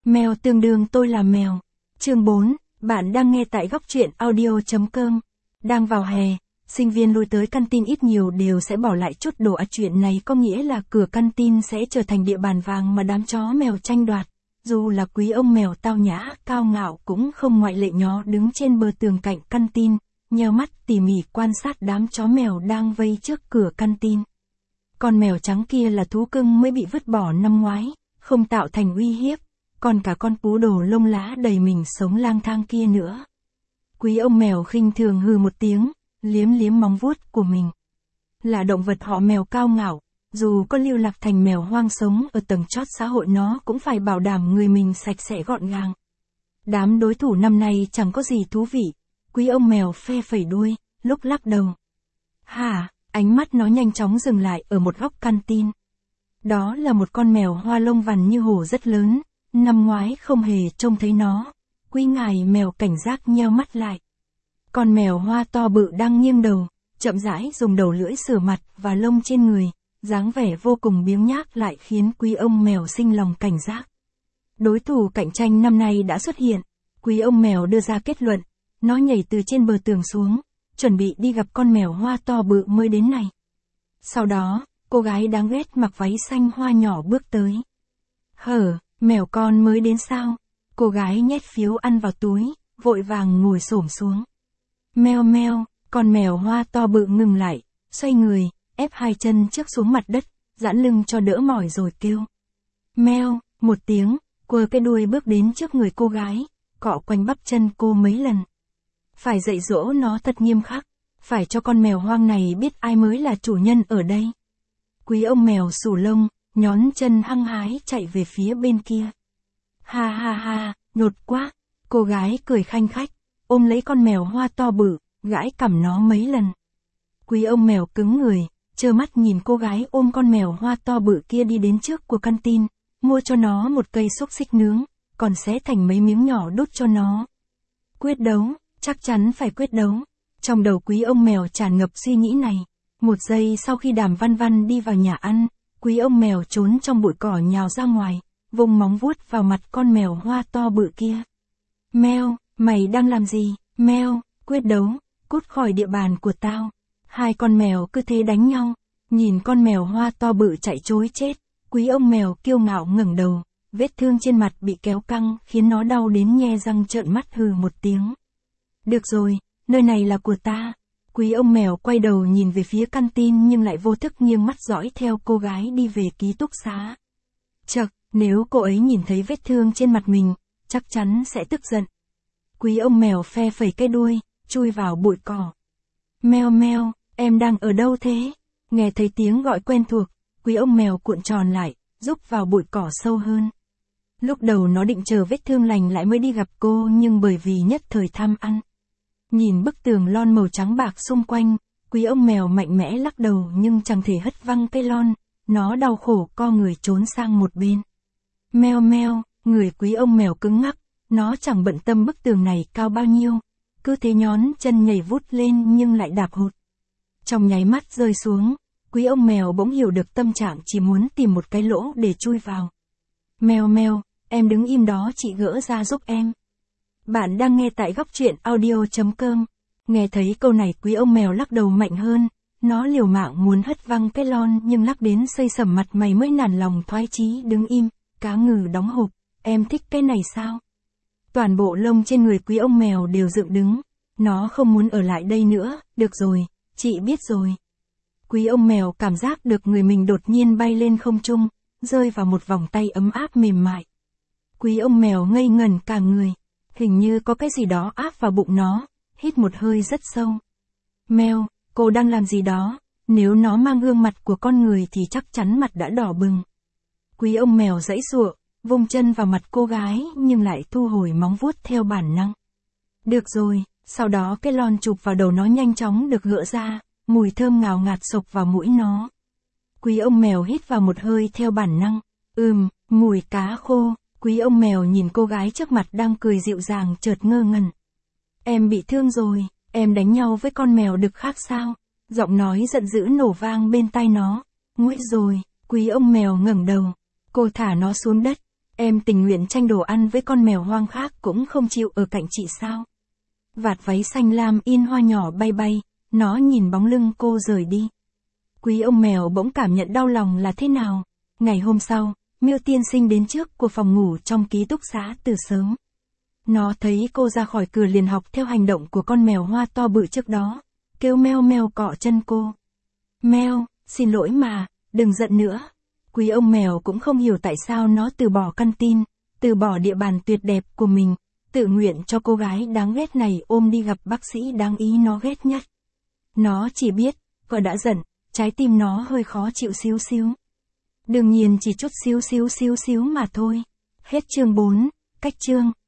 Mèo tương đương tôi là mèo. Chương 4, bạn đang nghe tại góc truyện audio.com. Đang vào hè, sinh viên lui tới căn tin ít nhiều đều sẽ bỏ lại chút đồ. Chuyện này có nghĩa là cửa căn tin sẽ trở thành địa bàn vàng mà đám chó mèo tranh đoạt. Dù là quý ông mèo tao nhã, cao ngạo cũng không ngoại lệ. Nó đứng trên bờ tường cạnh căn tin, nheo mắt tỉ mỉ quan sát đám chó mèo đang vây trước cửa căn tin. Con mèo trắng kia là thú cưng mới bị vứt bỏ năm ngoái, không tạo thành uy hiếp, còn cả con pú đồ lông lá đầy mình sống lang thang kia nữa. Quý ông mèo khinh thường hừ một tiếng, liếm liếm móng vuốt của mình. Là động vật họ mèo cao ngạo, dù có lưu lạc thành mèo hoang sống ở tầng chót xã hội nó cũng phải bảo đảm người mình sạch sẽ gọn gàng. Đám đối thủ năm nay chẳng có gì thú vị. Quý ông mèo phe phẩy đuôi, lúc lắc đầu. Hả, ánh mắt nó nhanh chóng dừng lại ở một góc căn tin. Đó là một con mèo hoa lông vằn như hổ rất lớn, năm ngoái không hề trông thấy nó. Quý ngài mèo cảnh giác nheo mắt lại. Con mèo hoa to bự đang nghiêng đầu, chậm rãi dùng đầu lưỡi sửa mặt và lông trên người, dáng vẻ vô cùng biếng nhác lại khiến quý ông mèo sinh lòng cảnh giác. Đối thủ cạnh tranh năm nay đã xuất hiện. Quý ông mèo đưa ra kết luận. Nó nhảy từ trên bờ tường xuống, chuẩn bị đi gặp con mèo hoa to bự mới đến này. Sau đó, cô gái đáng ghét mặc váy xanh hoa nhỏ bước tới. Hở, mèo con mới đến sao? Cô gái nhét phiếu ăn vào túi, vội vàng ngồi xổm xuống. Meo meo, con mèo hoa to bự ngừng lại, xoay người, ép hai chân trước xuống mặt đất, giãn lưng cho đỡ mỏi rồi kêu. Meo, một tiếng, quơ cái đuôi bước đến trước người cô gái, cọ quanh bắp chân cô mấy lần. Phải dạy dỗ nó thật nghiêm khắc, phải cho con mèo hoang này biết ai mới là chủ nhân ở đây. Quý ông mèo xù lông, nhón chân hăng hái chạy về phía bên kia. Ha ha ha, nhột quá, cô gái cười khanh khách, ôm lấy con mèo hoa to bự, gãi cằm nó mấy lần. Quý ông mèo cứng người, trơ mắt nhìn cô gái ôm con mèo hoa to bự kia đi đến trước của căn tin, mua cho nó một cây xúc xích nướng, còn xé thành mấy miếng nhỏ đút cho nó. Quyết đấu. Chắc chắn phải quyết đấu. Trong đầu quý ông mèo tràn ngập suy nghĩ này. Một giây sau khi Đàm Văn Văn đi vào nhà ăn, quý ông mèo trốn trong bụi cỏ nhào ra ngoài, vùng móng vuốt vào mặt con mèo hoa to bự kia. Meo, mày đang làm gì? Meo, quyết đấu, cút khỏi địa bàn của tao. Hai con mèo cứ thế đánh nhau. Nhìn con mèo hoa to bự chạy trối chết, quý ông mèo kiêu ngạo ngẩng đầu, vết thương trên mặt bị kéo căng khiến nó đau đến nhe răng trợn mắt hừ một tiếng. Được rồi, nơi này là của ta. Quý ông mèo quay đầu nhìn về phía căn tin nhưng lại vô thức nghiêng mắt dõi theo cô gái đi về ký túc xá. Chậc, nếu cô ấy nhìn thấy vết thương trên mặt mình, chắc chắn sẽ tức giận. Quý ông mèo phe phẩy cái đuôi, chui vào bụi cỏ. Meo meo, em đang ở đâu thế? Nghe thấy tiếng gọi quen thuộc, quý ông mèo cuộn tròn lại, rúc vào bụi cỏ sâu hơn. Lúc đầu nó định chờ vết thương lành lại mới đi gặp cô nhưng bởi vì nhất thời tham ăn. Nhìn bức tường lon màu trắng bạc xung quanh, quý ông mèo mạnh mẽ lắc đầu nhưng chẳng thể hất văng cây lon, nó đau khổ co người trốn sang một bên. Meo meo, người quý ông mèo cứng ngắc, nó chẳng bận tâm bức tường này cao bao nhiêu, cứ thế nhón chân nhảy vút lên nhưng lại đạp hụt. Trong nháy mắt rơi xuống, quý ông mèo bỗng hiểu được tâm trạng chỉ muốn tìm một cái lỗ để chui vào. Meo meo, em đứng im đó chị gỡ ra giúp em. Bạn đang nghe tại góc truyện audio.com. Nghe thấy câu này quý ông mèo lắc đầu mạnh hơn, nó liều mạng muốn hất văng cái lon nhưng lắc đến xây sẩm mặt mày mới nản lòng thoái chí đứng im, cá ngừ đóng hộp, em thích cái này sao? Toàn bộ lông trên người quý ông mèo đều dựng đứng, nó không muốn ở lại đây nữa, được rồi, chị biết rồi. Quý ông mèo cảm giác được người mình đột nhiên bay lên không trung, rơi vào một vòng tay ấm áp mềm mại. Quý ông mèo ngây ngẩn cả người. Hình như có cái gì đó áp vào bụng nó, hít một hơi rất sâu. Meo, cô đang làm gì đó, nếu nó mang gương mặt của con người thì chắc chắn mặt đã đỏ bừng. Quý ông mèo giãy giụa, vung chân vào mặt cô gái nhưng lại thu hồi móng vuốt theo bản năng. Được rồi, sau đó cái lon chụp vào đầu nó nhanh chóng được gỡ ra, mùi thơm ngào ngạt xộc vào mũi nó. Quý ông mèo hít vào một hơi theo bản năng, mùi cá khô. Quý ông mèo nhìn cô gái trước mặt đang cười dịu dàng chợt ngơ ngẩn. Em bị thương rồi, em đánh nhau với con mèo đực khác sao? Giọng nói giận dữ nổ vang bên tai nó. Nguội rồi, quý ông mèo ngẩng đầu. Cô thả nó xuống đất. Em tình nguyện tranh đồ ăn với con mèo hoang khác cũng không chịu ở cạnh chị sao? Vạt váy xanh lam in hoa nhỏ bay bay, nó nhìn bóng lưng cô rời đi. Quý ông mèo bỗng cảm nhận đau lòng là thế nào. Ngày hôm sau, Miêu tiên sinh đến trước của phòng ngủ trong ký túc xá từ sớm. Nó thấy cô ra khỏi cửa liền học theo hành động của con mèo hoa to bự trước đó, kêu meo meo cọ chân cô. Meo, xin lỗi mà, đừng giận nữa. Quý ông mèo cũng không hiểu tại sao nó từ bỏ căn tin, từ bỏ địa bàn tuyệt đẹp của mình, tự nguyện cho cô gái đáng ghét này ôm đi gặp bác sĩ đáng ý nó ghét nhất. Nó chỉ biết, vợ đã giận, trái tim nó hơi khó chịu xíu xíu. Đương nhiên chỉ chút xíu xíu mà thôi. Hết chương 4, cách chương.